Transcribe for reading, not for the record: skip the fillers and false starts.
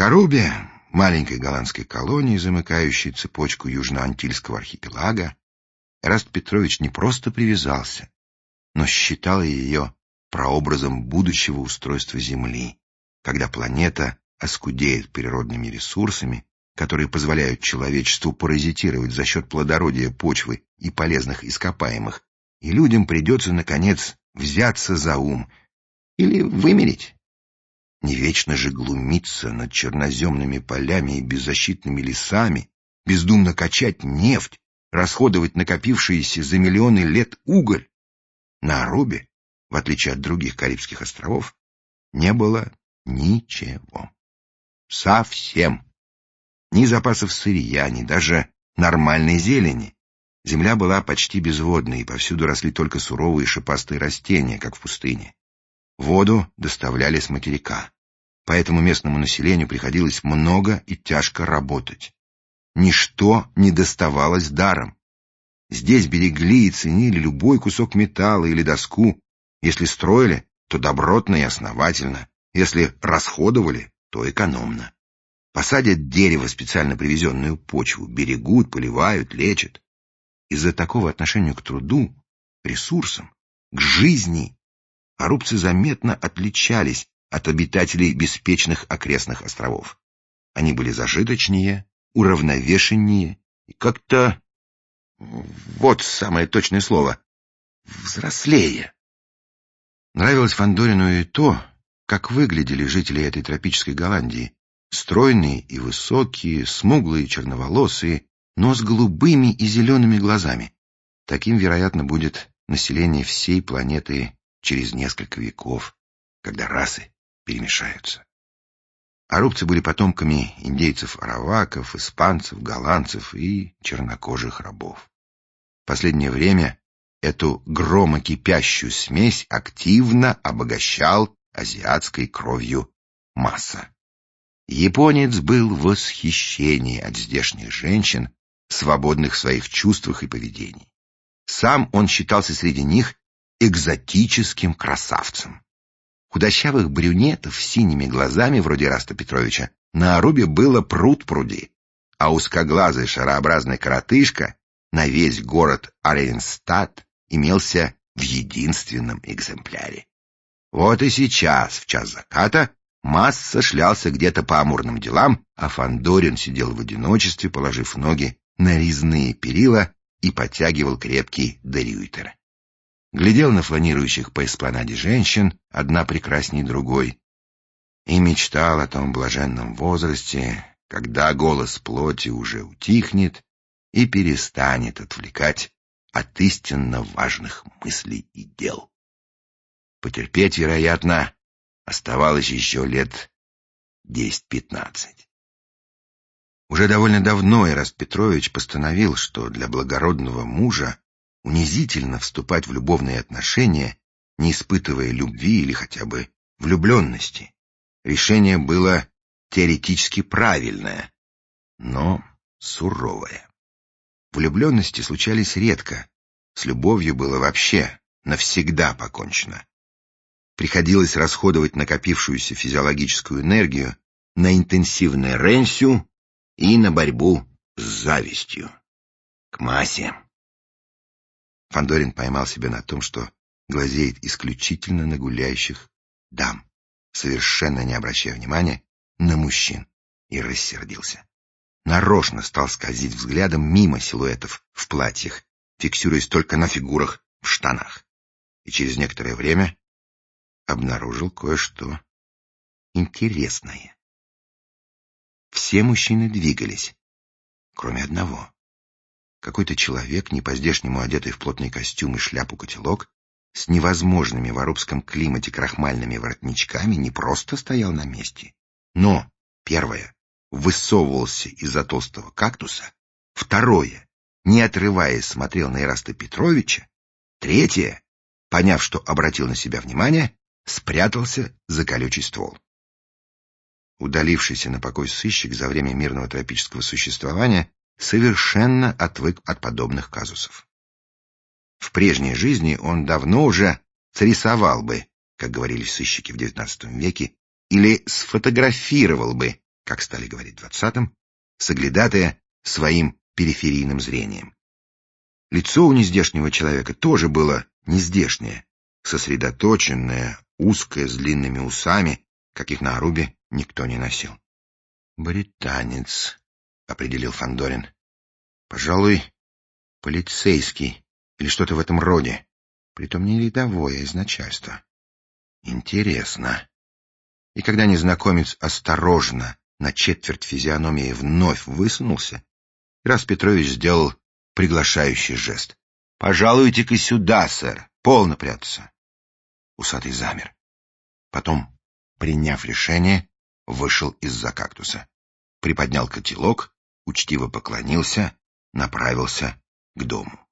Арубе, маленькой голландской колонии, замыкающей цепочку южно-антильского архипелага, Эраст Петрович не просто привязался, но считал ее прообразом будущего устройства Земли, когда планета оскудеет природными ресурсами, которые позволяют человечеству паразитировать за счет плодородия почвы и полезных ископаемых, и людям придется, наконец, взяться за ум или вымереть. Не вечно же глумиться над черноземными полями и беззащитными лесами, бездумно качать нефть, расходовать накопившиеся за миллионы лет уголь. На Арубе, в отличие от других Карибских островов, не было ничего. Совсем. Ни запасов сырья, ни даже нормальной зелени. Земля была почти безводной, и повсюду росли только суровые шипастые растения, как в пустыне. Воду доставляли с материка, поэтому местному населению приходилось много и тяжко работать. Ничто не доставалось даром. Здесь берегли и ценили любой кусок металла или доску. Если строили, то добротно и основательно. Если расходовали, то экономно. Посадят дерево, специально привезенную почву, берегут, поливают, лечат. Из-за такого отношения к труду, к ресурсам, к жизни арубцы заметно отличались от обитателей беспечных окрестных островов. Они были зажиточнее, уравновешеннее и как-то, вот самое точное слово, взрослее. Нравилось Фандорину и то, как выглядели жители этой тропической Голландии. Стройные и высокие, смуглые, черноволосые, но с голубыми и зелеными глазами. Таким, вероятно, будет население всей планеты через несколько веков, когда расы перемешаются. Арубцы были потомками индейцев-араваков, испанцев, голландцев и чернокожих рабов. В последнее время эту громокипящую смесь активно обогащал азиатской кровью Масса. Японец был в восхищении от здешних женщин, свободных в своих чувствах и поведении. Сам он считался среди них экзотическим красавцем. Худощавых брюнетов с синими глазами, вроде Эраста Петровича, на Арубе было пруд-пруди, а узкоглазый шарообразный коротышка на весь город Аренстад имелся в единственном экземпляре. Вот и сейчас, в час заката, Масса шлялся где-то по амурным делам, а Фандорин сидел в одиночестве, положив ноги на резные перила и подтягивал крепкий дерюйтер. Глядел на фланирующих по эспланаде женщин, одна прекрасней другой, и мечтал о том блаженном возрасте, когда голос плоти уже утихнет и перестанет отвлекать от истинно важных мыслей и дел. Потерпеть, вероятно, оставалось еще лет 10-15. Уже довольно давно Эраст Петрович постановил, что для благородного мужа унизительно вступать в любовные отношения, не испытывая любви или хотя бы влюбленности. Решение было теоретически правильное, но суровое. Влюбленности случались редко, с любовью было вообще навсегда покончено. Приходилось расходовать накопившуюся физиологическую энергию на интенсивное ренсю и на борьбу с завистью. К массе. Фандорин поймал себя на том, что глазеет исключительно на гуляющих дам, совершенно не обращая внимания на мужчин, и рассердился. Нарочно стал скользить взглядом мимо силуэтов в платьях, фиксируясь только на фигурах в штанах. И через некоторое время обнаружил кое-что интересное. Все мужчины двигались, кроме одного. Какой-то человек, не по-здешнему одетый в плотный костюм и шляпу-котелок, с невозможными в арубском климате крахмальными воротничками, не просто стоял на месте, но, первое, высовывался из-за толстого кактуса, второе, не отрываясь, смотрел на Эраста Петровича, третье, поняв, что обратил на себя внимание, спрятался за колючий ствол. Удалившийся на покой сыщик за время мирного тропического существования совершенно отвык от подобных казусов. В прежней жизни он давно уже срисовал бы, как говорили сыщики в XIX веке, или сфотографировал бы как стали говорить в 20-м, соглядатая своим периферийным зрением. Лицо у нездешнего человека тоже было нездешнее, сосредоточенное, узкое, с длинными усами, каких на Арубе никто не носил. «Британец», — определил Фандорин. «Пожалуй, полицейский или что-то в этом роде, притом не рядовое из начальства. Интересно». И когда незнакомец осторожно на четверть физиономии вновь высунулся, Ираст Петрович сделал приглашающий жест. «Пожалуйте-ка сюда, сэр, полно прятаться». Усатый замер. Потом, приняв решение, вышел из-за кактуса, приподнял котелок, учтиво поклонился, направился к дому.